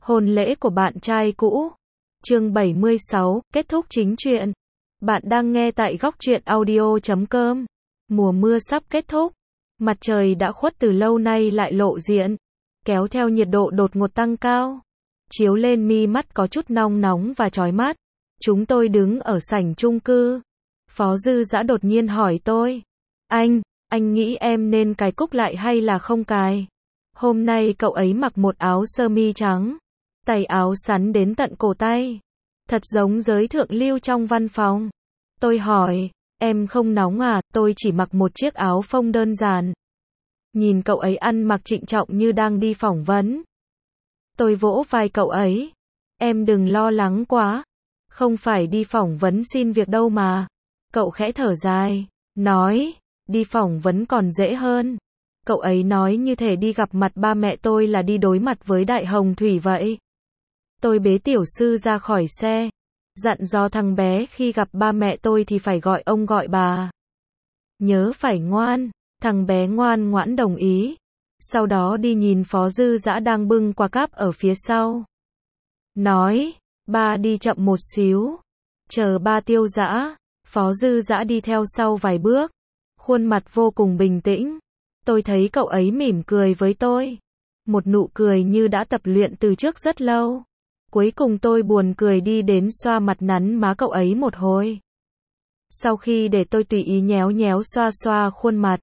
Hôn lễ của bạn trai cũ. Chương 76, kết thúc chính truyện. Bạn đang nghe tại góc truyện audio.com. Mùa mưa sắp kết thúc. Mặt trời đã khuất từ lâu nay lại lộ diện, kéo theo nhiệt độ đột ngột tăng cao, chiếu lên mi mắt có chút nong nóng và chói mắt. Chúng tôi đứng ở sảnh chung cư. Phó Dư Dã đột nhiên hỏi tôi. Anh nghĩ em nên cài cúc lại hay là không cài? Hôm nay cậu ấy mặc một áo sơ mi trắng, tay áo sắn đến tận cổ tay, thật giống giới thượng lưu trong văn phòng. Tôi hỏi, em không nóng à? Tôi chỉ mặc một chiếc áo phông đơn giản. Nhìn cậu ấy ăn mặc trịnh trọng như đang đi phỏng vấn. Tôi vỗ vai cậu ấy. Em đừng lo lắng quá. Không phải đi phỏng vấn xin việc đâu mà. Cậu khẽ thở dài, nói, đi phỏng vấn còn dễ hơn. Cậu ấy nói như thể đi gặp mặt ba mẹ tôi là đi đối mặt với đại hồng thủy vậy. Tôi bế tiểu sư ra khỏi xe, dặn dò thằng bé khi gặp ba mẹ tôi thì phải gọi ông gọi bà. Nhớ phải ngoan. Thằng bé ngoan ngoãn đồng ý. Sau đó đi nhìn Phó Dư Dã đang bưng quả cáp ở phía sau. Nói, ba đi chậm một xíu. Chờ ba tiêu dã. Phó Dư Dã đi theo sau vài bước, khuôn mặt vô cùng bình tĩnh. Tôi thấy cậu ấy mỉm cười với tôi. Một nụ cười như đã tập luyện từ trước rất lâu. Cuối cùng tôi buồn cười đi đến xoa mặt nắn má cậu ấy một hồi. Sau khi để tôi tùy ý nhéo nhéo xoa xoa khuôn mặt,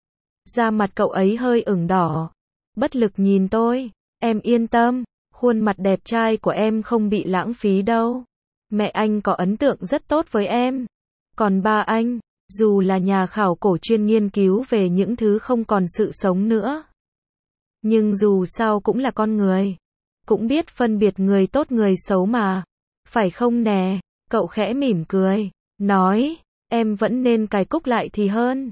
da mặt cậu ấy hơi ửng đỏ. Bất lực nhìn tôi. Em yên tâm, khuôn mặt đẹp trai của em không bị lãng phí đâu. Mẹ anh có ấn tượng rất tốt với em. Còn ba anh, dù là nhà khảo cổ chuyên nghiên cứu về những thứ không còn sự sống nữa, nhưng dù sao cũng là con người, cũng biết phân biệt người tốt người xấu mà. Phải không nè? Cậu khẽ mỉm cười, nói, em vẫn nên cài cúc lại thì hơn.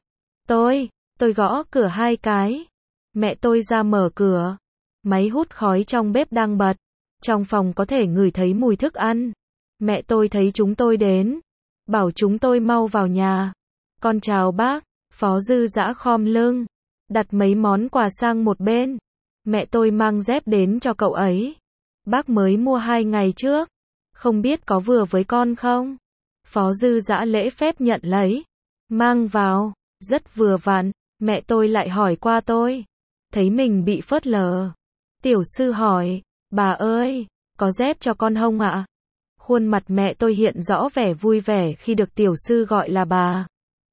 Tôi gõ cửa 2 cái. Mẹ tôi ra mở cửa. Máy hút khói trong bếp đang bật. Trong phòng có thể ngửi thấy mùi thức ăn. Mẹ tôi thấy chúng tôi đến, bảo chúng tôi mau vào nhà. Con chào bác. Phó Dư Dã khom lưng, đặt mấy món quà sang một bên. Mẹ tôi mang dép đến cho cậu ấy. Bác mới mua 2 ngày trước. Không biết có vừa với con không? Phó Dư Dã lễ phép nhận lấy. Mang vào, rất vừa vặn. Mẹ tôi lại hỏi qua tôi. Thấy mình bị phớt lờ. Tiểu sư hỏi, bà ơi, có dép cho con không ạ? Khuôn mặt mẹ tôi hiện rõ vẻ vui vẻ khi được tiểu sư gọi là bà.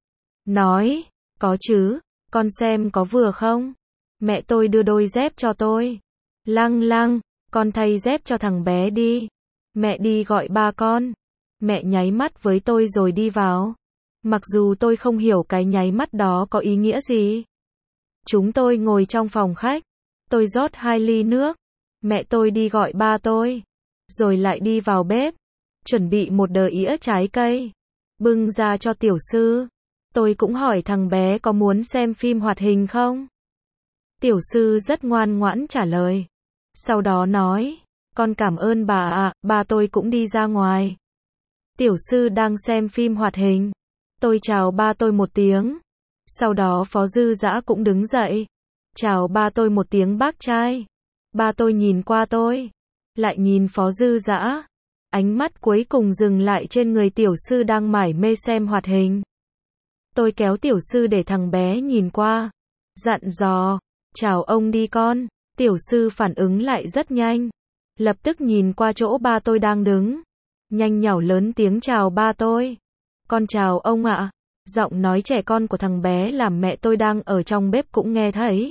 Nói, có chứ, con xem có vừa không? Mẹ tôi đưa đôi dép cho tôi. Lăng, con thay dép cho thằng bé đi. Mẹ đi gọi ba con. Mẹ nháy mắt với tôi rồi đi vào. Mặc dù tôi không hiểu cái nháy mắt đó có ý nghĩa gì. Chúng tôi ngồi trong phòng khách. Tôi rót 2 ly nước. Mẹ tôi đi gọi ba tôi. Rồi lại đi vào bếp, chuẩn bị một đờ ĩa trái cây, bưng ra cho tiểu sư. Tôi cũng hỏi thằng bé có muốn xem phim hoạt hình không. Tiểu sư rất ngoan ngoãn trả lời. Sau đó nói, con cảm ơn bà ạ, ba tôi cũng đi ra ngoài. Tiểu sư đang xem phim hoạt hình. Tôi chào ba tôi một tiếng. Sau đó Phó Dư Dã cũng đứng dậy, chào ba tôi một tiếng bác trai. Ba tôi nhìn qua tôi, lại nhìn Phó Dư Dã. Ánh mắt cuối cùng dừng lại trên người tiểu sư đang mải mê xem hoạt hình. Tôi kéo tiểu sư để thằng bé nhìn qua, dặn dò, chào ông đi con. Tiểu sư phản ứng lại rất nhanh, lập tức nhìn qua chỗ ba tôi đang đứng, nhanh nhảu lớn tiếng chào ba tôi. Con chào ông ạ. Giọng nói trẻ con của thằng bé làm mẹ tôi đang ở trong bếp cũng nghe thấy.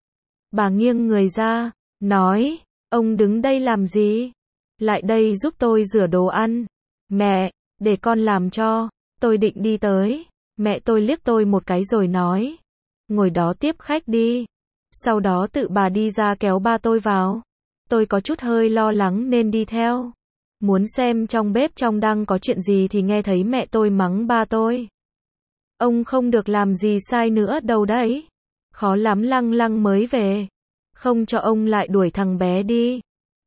Bà nghiêng người ra, nói, ông đứng đây làm gì? Lại đây giúp tôi rửa đồ ăn. Mẹ, để con làm cho. Tôi định đi tới. Mẹ tôi liếc tôi một cái rồi nói, ngồi đó tiếp khách đi. Sau đó tự bà đi ra kéo ba tôi vào. Tôi có chút hơi lo lắng nên đi theo. Muốn xem trong bếp trong đang có chuyện gì thì nghe thấy mẹ tôi mắng ba tôi. Ông không được làm gì sai nữa đâu đấy. Khó lắm Lăng mới về. Không cho ông lại đuổi thằng bé đi.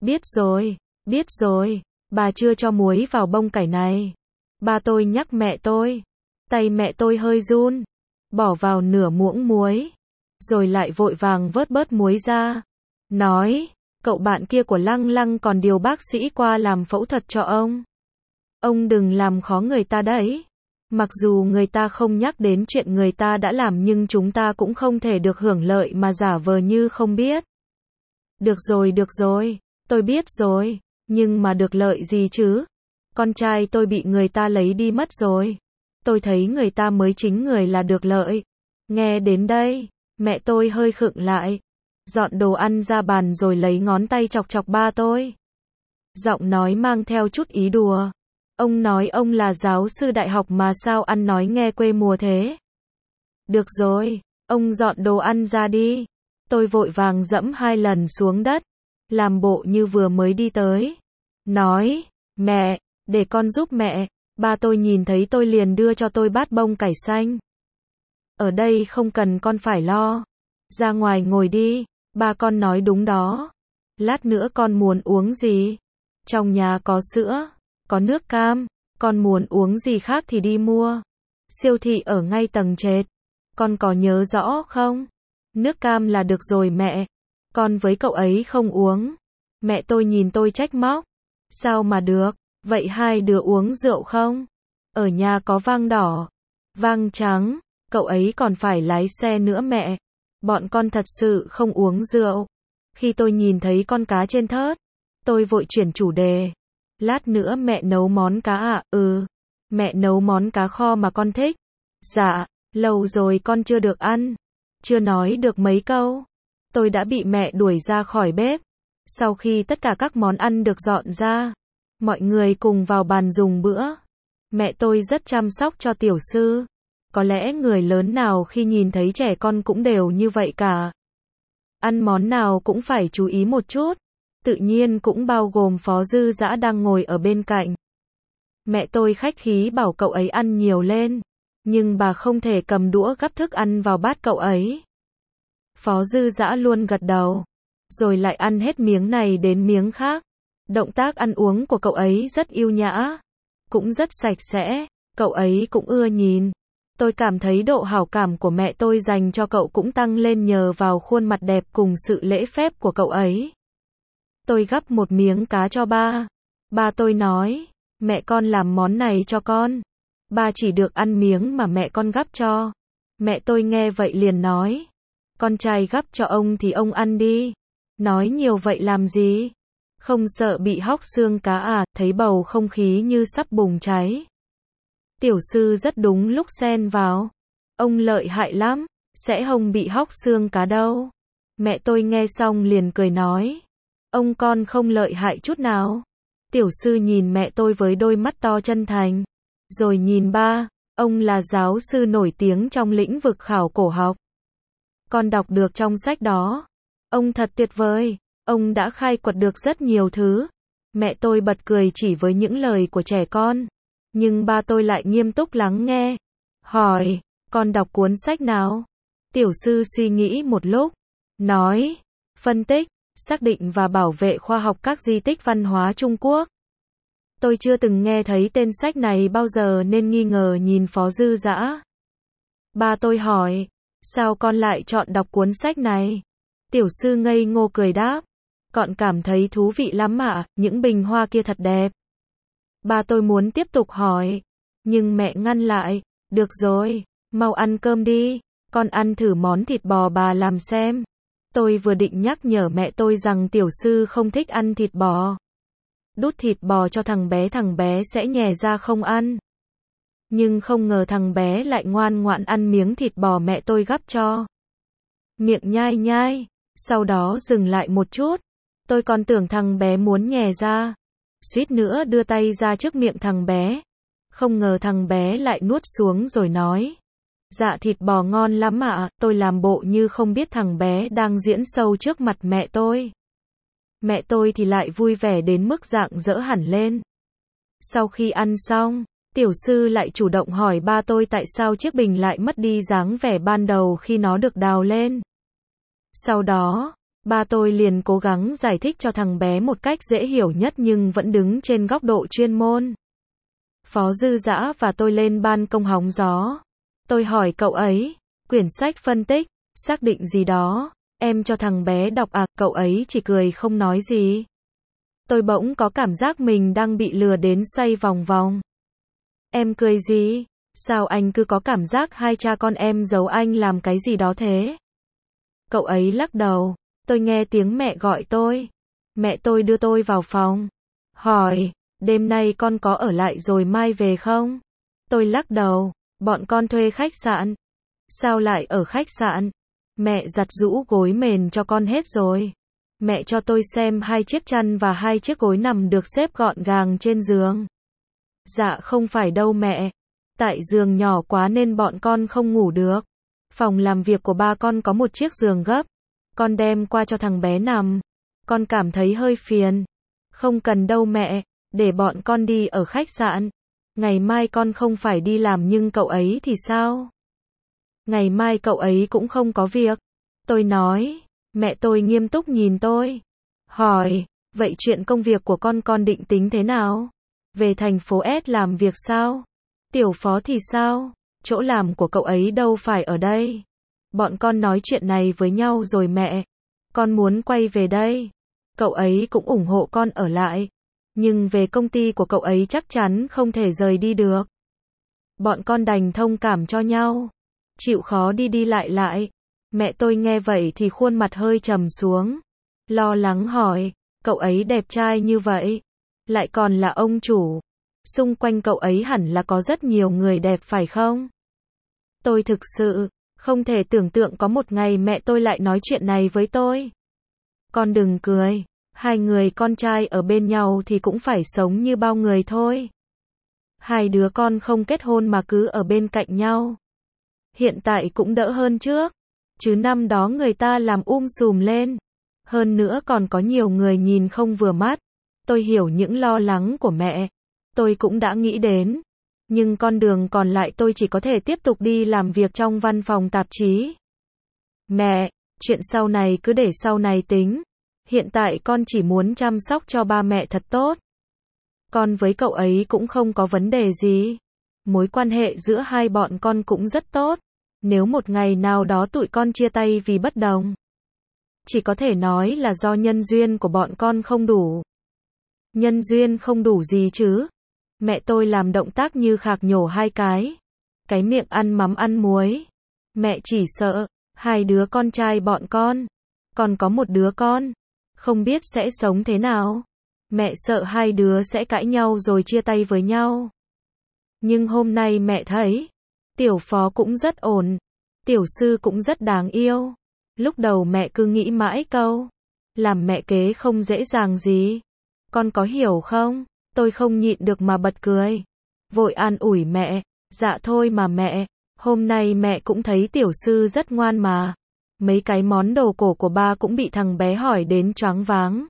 Biết rồi, bà chưa cho muối vào bông cải này. Ba tôi nhắc mẹ tôi. Tay mẹ tôi hơi run. Bỏ vào nửa muỗng muối. Rồi lại vội vàng vớt bớt muối ra. Nói, Cậu bạn kia của Lăng Lăng còn điều bác sĩ qua làm phẫu thuật cho ông. Ông đừng làm khó người ta đấy. Mặc dù người ta không nhắc đến chuyện người ta đã làm nhưng chúng ta cũng không thể được hưởng lợi mà giả vờ như không biết. Được rồi, tôi biết rồi, nhưng mà được lợi gì chứ? Con trai tôi bị người ta lấy đi mất rồi. Tôi thấy người ta mới chính người là được lợi. Nghe đến đây, mẹ tôi hơi khựng lại. Dọn đồ ăn ra bàn rồi lấy ngón tay chọc chọc ba tôi. Giọng nói mang theo chút ý đùa. Ông nói ông là giáo sư đại học mà sao ăn nói nghe quê mùa thế? Được rồi, ông dọn đồ ăn ra đi. Tôi vội vàng dẫm 2 lần xuống đất, làm bộ như vừa mới đi tới. Nói, mẹ, để con giúp mẹ. Ba tôi nhìn thấy tôi liền đưa cho tôi bát bông cải xanh. Ở đây không cần con phải lo. Ra ngoài ngồi đi, ba con nói đúng đó. Lát nữa con muốn uống gì? Trong nhà có sữa, có nước cam, con muốn uống gì khác thì đi mua. Siêu thị ở ngay tầng trệt. Con có nhớ rõ không? Nước cam là được rồi mẹ. Con với cậu ấy không uống. Mẹ tôi nhìn tôi trách móc. Sao mà được? Vậy hai đứa uống rượu không? Ở nhà có vang đỏ, vang trắng, cậu ấy còn phải lái xe nữa mẹ. Bọn con thật sự không uống rượu. Khi tôi nhìn thấy con cá trên thớt, tôi vội chuyển chủ đề. Lát nữa mẹ nấu món cá à? Ừ. Mẹ nấu món cá kho mà con thích. Dạ, lâu rồi con chưa được ăn. Chưa nói được mấy câu, tôi đã bị mẹ đuổi ra khỏi bếp. Sau khi tất cả các món ăn được dọn ra, mọi người cùng vào bàn dùng bữa. Mẹ tôi rất chăm sóc cho tiểu sư. Có lẽ người lớn nào khi nhìn thấy trẻ con cũng đều như vậy cả. Ăn món nào cũng phải chú ý một chút. Tự nhiên cũng bao gồm Phó Dư Dã đang ngồi ở bên cạnh. Mẹ tôi khách khí bảo cậu ấy ăn nhiều lên. Nhưng bà không thể cầm đũa gắp thức ăn vào bát cậu ấy. Phó Dư Dã luôn gật đầu. Rồi lại ăn hết miếng này đến miếng khác. Động tác ăn uống của cậu ấy rất yêu nhã. Cũng rất sạch sẽ. Cậu ấy cũng ưa nhìn. Tôi cảm thấy độ hảo cảm của mẹ tôi dành cho cậu cũng tăng lên nhờ vào khuôn mặt đẹp cùng sự lễ phép của cậu ấy. Tôi gắp một miếng cá cho ba. Ba tôi nói, mẹ con làm món này cho con. Ba chỉ được ăn miếng mà mẹ con gắp cho. Mẹ tôi nghe vậy liền nói, con trai gắp cho ông thì ông ăn đi. Nói nhiều vậy làm gì? Không sợ bị hóc xương cá à? Thấy bầu không khí như sắp bùng cháy. Tiểu sư rất đúng lúc xen vào. Ông lợi hại lắm, sẽ không bị hóc xương cá đâu. Mẹ tôi nghe xong liền cười nói, ông con không lợi hại chút nào. Tiểu sư nhìn mẹ tôi với đôi mắt to chân thành. Rồi nhìn ba, ông là giáo sư nổi tiếng trong lĩnh vực khảo cổ học. Con đọc được trong sách đó. Ông thật tuyệt vời, ông đã khai quật được rất nhiều thứ. Mẹ tôi bật cười chỉ với những lời của trẻ con. Nhưng ba tôi lại nghiêm túc lắng nghe. Hỏi, con đọc cuốn sách nào? Tiểu sư suy nghĩ một lúc. Nói, phân tích, xác định và bảo vệ khoa học các di tích văn hóa Trung Quốc. Tôi chưa từng nghe thấy tên sách này bao giờ nên nghi ngờ nhìn Phó Dư Dã. Ba tôi hỏi, sao con lại chọn đọc cuốn sách này? Tiểu sư ngây ngô cười đáp, con cảm thấy thú vị lắm ạ, những bình hoa kia thật đẹp. Ba tôi muốn tiếp tục hỏi, nhưng mẹ ngăn lại, được rồi, mau ăn cơm đi, con ăn thử món thịt bò bà làm xem. Tôi vừa định nhắc nhở mẹ tôi rằng tiểu sư không thích ăn thịt bò. Đút thịt bò cho thằng bé sẽ nhè ra không ăn. Nhưng không ngờ thằng bé lại ngoan ngoãn ăn miếng thịt bò mẹ tôi gắp cho. Miệng nhai nhai, sau đó dừng lại một chút. Tôi còn tưởng thằng bé muốn nhè ra. Suýt nữa đưa tay ra trước miệng thằng bé. Không ngờ thằng bé lại nuốt xuống rồi nói, dạ thịt bò ngon lắm ạ. Tôi làm bộ như không biết thằng bé đang diễn sâu trước mặt mẹ tôi. Mẹ tôi thì lại vui vẻ đến mức rạng rỡ hẳn lên. Sau khi ăn xong, tiểu sư lại chủ động hỏi ba tôi tại sao chiếc bình lại mất đi dáng vẻ ban đầu khi nó được đào lên. Sau đó, ba tôi liền cố gắng giải thích cho thằng bé một cách dễ hiểu nhất nhưng vẫn đứng trên góc độ chuyên môn. Phó Dư Dã và tôi lên ban công hóng gió. Tôi hỏi cậu ấy, quyển sách phân tích, xác định gì đó, Em cho thằng bé đọc à, cậu ấy chỉ cười không nói gì. Tôi bỗng có cảm giác mình đang bị lừa đến xoay vòng vòng. Em cười gì? Sao anh cứ có cảm giác hai cha con em giấu anh làm cái gì đó thế? Cậu ấy lắc đầu. Tôi nghe tiếng mẹ gọi tôi. Mẹ tôi đưa tôi vào phòng. Hỏi, đêm nay con có ở lại rồi mai về không? Tôi lắc đầu, bọn con thuê khách sạn. Sao lại ở khách sạn? Mẹ giặt giũ gối mền cho con hết rồi. Mẹ cho tôi xem 2 chiếc chăn và 2 chiếc gối nằm được xếp gọn gàng trên giường. Dạ không phải đâu mẹ. Tại giường nhỏ quá nên bọn con không ngủ được. Phòng làm việc của ba con có một chiếc giường gấp. Con đem qua cho thằng bé nằm. Con cảm thấy hơi phiền. Không cần đâu mẹ, để bọn con đi ở khách sạn. Ngày mai con không phải đi làm nhưng cậu ấy thì sao? Ngày mai cậu ấy cũng không có việc. Tôi nói, mẹ tôi nghiêm túc nhìn tôi. Hỏi, vậy chuyện công việc của con định tính thế nào? Về thành phố S làm việc sao? Tiểu phó thì sao? Chỗ làm của cậu ấy đâu phải ở đây. Bọn con nói chuyện này với nhau rồi mẹ. Con muốn quay về đây. Cậu ấy cũng ủng hộ con ở lại. Nhưng về công ty của cậu ấy chắc chắn không thể rời đi được. Bọn con đành thông cảm cho nhau. Chịu khó đi đi lại lại. Mẹ tôi nghe vậy thì khuôn mặt hơi trầm xuống. Lo lắng hỏi, cậu ấy đẹp trai như vậy. Lại còn là ông chủ. Xung quanh cậu ấy hẳn là có rất nhiều người đẹp phải không? Tôi thực sự không thể tưởng tượng có một ngày mẹ tôi lại nói chuyện này với tôi. Con đừng cười. 2 người con trai ở bên nhau thì cũng phải sống như bao người thôi. 2 đứa con không kết hôn mà cứ ở bên cạnh nhau. Hiện tại cũng đỡ hơn trước. Chứ năm đó người ta làm sùm lên. Hơn nữa còn có nhiều người nhìn không vừa mắt. Tôi hiểu những lo lắng của mẹ. Tôi cũng đã nghĩ đến. Nhưng con đường còn lại tôi chỉ có thể tiếp tục đi làm việc trong văn phòng tạp chí. Mẹ, chuyện sau này cứ để sau này tính. Hiện tại con chỉ muốn chăm sóc cho ba mẹ thật tốt. Con với cậu ấy cũng không có vấn đề gì. Mối quan hệ giữa hai bọn con cũng rất tốt. Nếu một ngày nào đó tụi con chia tay vì bất đồng, chỉ có thể nói là do nhân duyên của bọn con không đủ. Nhân duyên không đủ gì chứ? Mẹ tôi làm động tác như khạc nhổ 2 cái. Cái miệng ăn mắm ăn muối. Mẹ chỉ sợ 2 đứa con trai bọn con. Còn có một đứa con. Không biết sẽ sống thế nào. Mẹ sợ 2 đứa sẽ cãi nhau rồi chia tay với nhau. Nhưng hôm nay mẹ thấy, tiểu phó cũng rất ổn. Tiểu sư cũng rất đáng yêu. Lúc đầu mẹ cứ nghĩ mãi câu, làm mẹ kế không dễ dàng gì. Con có hiểu không? Tôi không nhịn được mà bật cười. Vội an ủi mẹ, dạ thôi mà mẹ, hôm nay mẹ cũng thấy tiểu sư rất ngoan mà. Mấy cái món đồ cổ của ba cũng bị thằng bé hỏi đến choáng váng.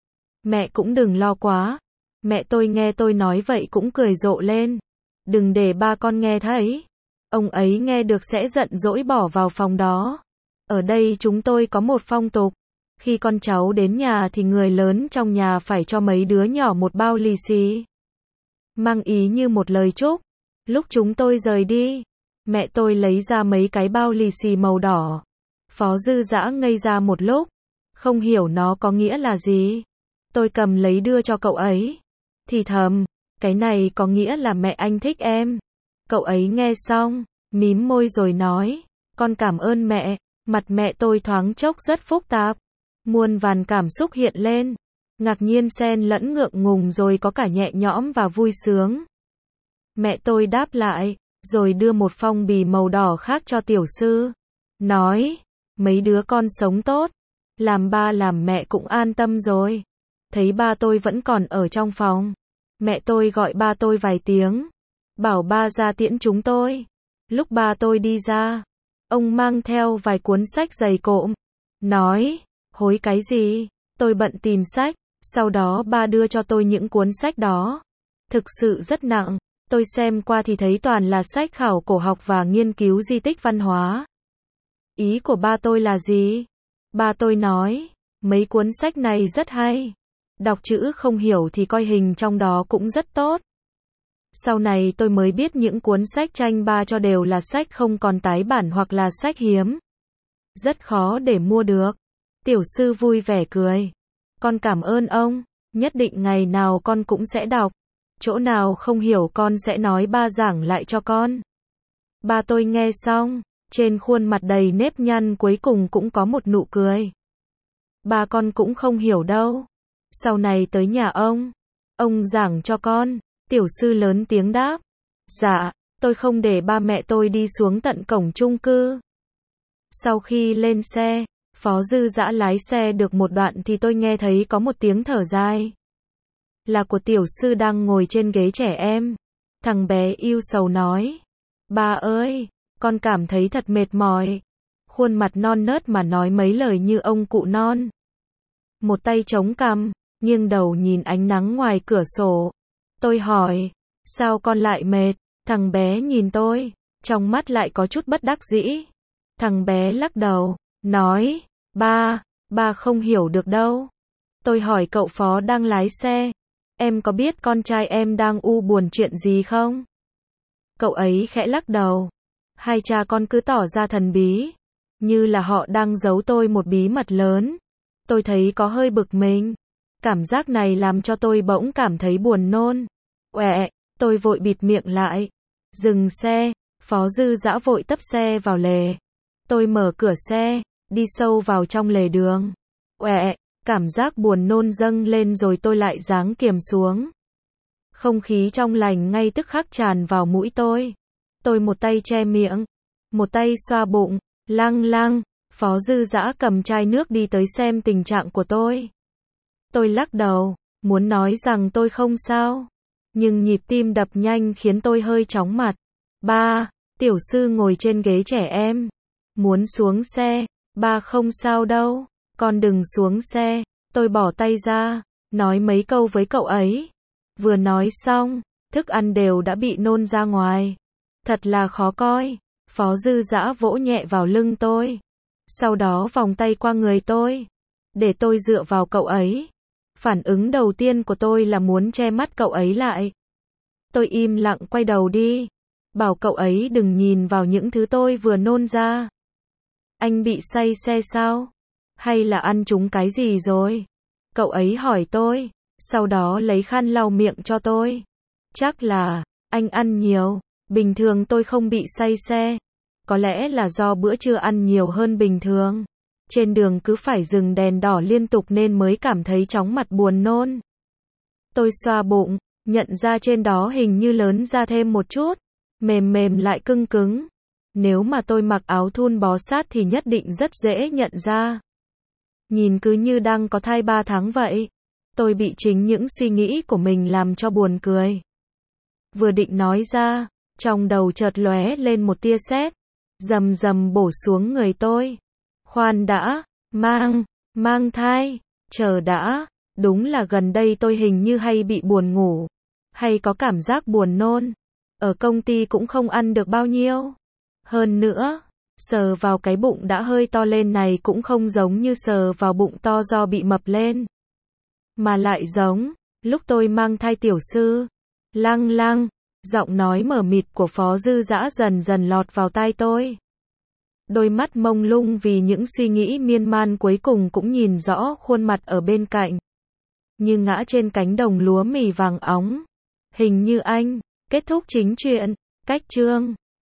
Mẹ cũng đừng lo quá. Mẹ tôi nghe tôi nói vậy cũng cười rộ lên. Đừng để ba con nghe thấy. Ông ấy nghe được sẽ giận dỗi bỏ vào phòng đó. Ở đây chúng tôi có một phong tục. Khi con cháu đến nhà thì người lớn trong nhà phải cho mấy đứa nhỏ một bao lì xì. Mang ý như một lời chúc. Lúc chúng tôi rời đi, mẹ tôi lấy ra mấy cái bao lì xì màu đỏ. Phó Dư Dã ngây ra một lúc, không hiểu nó có nghĩa là gì. Tôi cầm lấy đưa cho cậu ấy. Thì thầm, cái này có nghĩa là mẹ anh thích em. Cậu ấy nghe xong, mím môi rồi nói, con cảm ơn mẹ. Mặt mẹ tôi thoáng chốc rất phức tạp. Muôn vàn cảm xúc hiện lên. Ngạc nhiên xen lẫn ngượng ngùng rồi có cả nhẹ nhõm và vui sướng. Mẹ tôi đáp lại, rồi đưa một phong bì màu đỏ khác cho tiểu sư. Nói, mấy đứa con sống tốt. Làm ba làm mẹ cũng an tâm rồi. Thấy ba tôi vẫn còn ở trong phòng. Mẹ tôi gọi ba tôi vài tiếng. Bảo ba ra tiễn chúng tôi. Lúc ba tôi đi ra, ông mang theo vài cuốn sách dày cộm. Nói, hối cái gì? Tôi bận tìm sách. Sau đó ba đưa cho tôi những cuốn sách đó. Thực sự rất nặng. Tôi xem qua thì thấy toàn là sách khảo cổ học và nghiên cứu di tích văn hóa. Ý của ba tôi là gì? Ba tôi nói, mấy cuốn sách này rất hay. Đọc chữ không hiểu thì coi hình trong đó cũng rất tốt. Sau này tôi mới biết những cuốn sách tranh ba cho đều là sách không còn tái bản hoặc là sách hiếm. rất khó để mua được. Tiểu sư vui vẻ cười. Con cảm ơn ông, nhất định ngày nào con cũng sẽ đọc. Chỗ nào không hiểu con sẽ nói ba giảng lại cho con. Ba tôi nghe xong, trên khuôn mặt đầy nếp nhăn cuối cùng cũng có một nụ cười. Ba con cũng không hiểu đâu. Sau này tới nhà ông giảng cho con. Tiểu sư lớn tiếng đáp. Dạ, tôi không để ba mẹ tôi đi xuống tận cổng chung cư. Sau khi lên xe, Phó Dư Dã lái xe được một đoạn thì tôi nghe thấy có một tiếng thở dài. Là của tiểu sư đang ngồi trên ghế trẻ em. Thằng bé ưu sầu nói. Ba ơi, con cảm thấy thật mệt mỏi. Khuôn mặt non nớt mà nói mấy lời như ông cụ non. Một tay chống cằm, nghiêng đầu nhìn ánh nắng ngoài cửa sổ. Tôi hỏi, sao con lại mệt? Thằng bé nhìn tôi, trong mắt lại có chút bất đắc dĩ. Thằng bé lắc đầu, nói, ba không hiểu được đâu. Tôi hỏi cậu Phó đang lái xe, em có biết con trai em đang buồn chuyện gì không? Cậu ấy khẽ lắc đầu. Hai cha con cứ tỏ ra thần bí, như là họ đang giấu tôi một bí mật lớn. Tôi thấy có hơi bực mình. Cảm giác này làm cho tôi bỗng cảm thấy buồn nôn. Tôi vội bịt miệng lại. Dừng xe, Phó Dư Dã vội tấp xe vào lề. Tôi mở cửa xe, đi sâu vào trong lề đường. Cảm giác buồn nôn dâng lên rồi tôi lại giáng kiềm xuống. Không khí trong lành ngay tức khắc tràn vào mũi tôi. Tôi một tay che miệng, một tay xoa bụng, lăng. Phó Dư Dã cầm chai nước đi tới xem tình trạng của tôi. Tôi lắc đầu, muốn nói rằng tôi không sao. Nhưng nhịp tim đập nhanh khiến tôi hơi chóng mặt. Ba, tiểu sư ngồi trên ghế trẻ em. Muốn xuống xe. Ba không sao đâu. Con đừng xuống xe. Tôi bỏ tay ra, nói mấy câu với cậu ấy. Vừa nói xong, thức ăn đều đã bị nôn ra ngoài. Thật là khó coi. Phó Dư Dã vỗ nhẹ vào lưng tôi. Sau đó vòng tay qua người tôi. Để tôi dựa vào cậu ấy. Phản ứng đầu tiên của tôi là muốn che mắt cậu ấy lại. Tôi im lặng quay đầu đi. Bảo cậu ấy đừng nhìn vào những thứ tôi vừa nôn ra. Anh bị say xe sao? Hay là ăn trúng cái gì rồi? Cậu ấy hỏi tôi. Sau đó lấy khăn lau miệng cho tôi. Chắc là anh ăn nhiều. Bình thường tôi không bị say xe. Có lẽ là do bữa trưa ăn nhiều hơn bình thường. Trên đường cứ phải dừng đèn đỏ liên tục nên mới cảm thấy chóng mặt buồn nôn. Tôi xoa bụng, nhận ra trên đó hình như lớn ra thêm một chút. Mềm lại cứng. Nếu mà tôi mặc áo thun bó sát thì nhất định rất dễ nhận ra. Nhìn cứ như đang có thai 3 tháng vậy. Tôi bị chính những suy nghĩ của mình làm cho buồn cười. Vừa định nói ra, trong đầu chợt lóe lên một tia sét, rầm bổ xuống người tôi. Khoan đã, mang thai, chờ đã, đúng là gần đây tôi hình như hay bị buồn ngủ, hay có cảm giác buồn nôn. Ở công ty cũng không ăn được bao nhiêu. Hơn nữa, sờ vào cái bụng đã hơi to lên này cũng không giống như sờ vào bụng to do bị mập lên. Mà lại giống, lúc tôi mang thai tiểu sư. Lăng, giọng nói mờ mịt của Phó Dư Dã dần lọt vào tai tôi. Đôi mắt mông lung vì những suy nghĩ miên man cuối cùng cũng nhìn rõ khuôn mặt ở bên cạnh. Như ngã trên cánh đồng lúa mì vàng óng. Hình như anh, kết thúc chính truyện, cách chương.